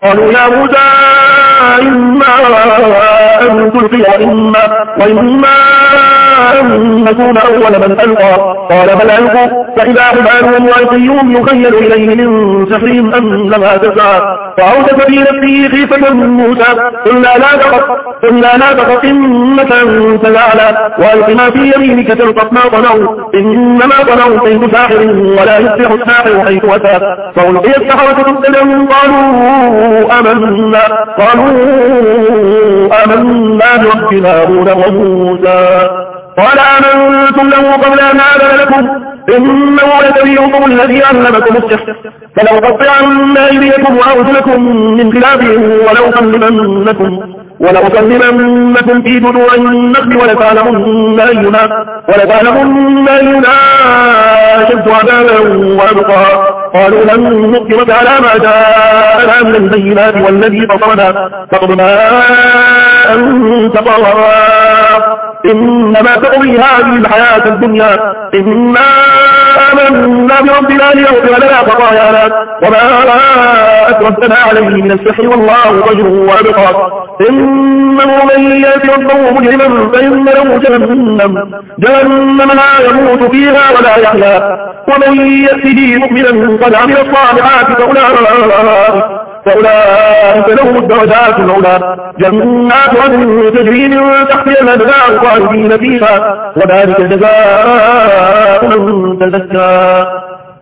قالوا يا موسى إما أن تلقي وإما أن نكون أول من ألقى قال بل ألقوا فإذا حبالهم وعصيهم يخيل إليه من سحرهم أنها تسعى فأوجس في نفسه خيفة موسى قلنا لا تخف إنك أنت الأعلى وألق ما في يمينك تلقف ما صنعوا إنما صنعوا كيد ساحر ولا يفلح الساحر حيث أتى فألقي السحرة سجدا قالوا آمنا برب هارون وموسى قال آمنتم له قبل أن آذن لكم إنه لكبيركم الذي علمكم السحر فلأقطعن أيديكم وأرجلكم من خلاف ولأصلبنكم في جذوع النخل ولتعلمن أينا أشد عذابا وأبقى قالوا لن نؤثرك على ما جاءنا من البينات والذي فطرنا فاقض ما أنت قاض إنما تقضي هذه الحياة الدنيا إنا آمنا بربنا ليغفر لنا خطايانا وما أكرهتنا عليه من السحر والله خير وأبقى إنه من يأتي ربه مجرما فإن له جهنم لا يموت فيها ولا يحيا ومن يأته مؤمنا قد عمل الصالحات فأولئك لهم الدرجات العلى جنات عدن تجري من تحتها الأنهار خالدين فيها وذلك جزاء من تزكى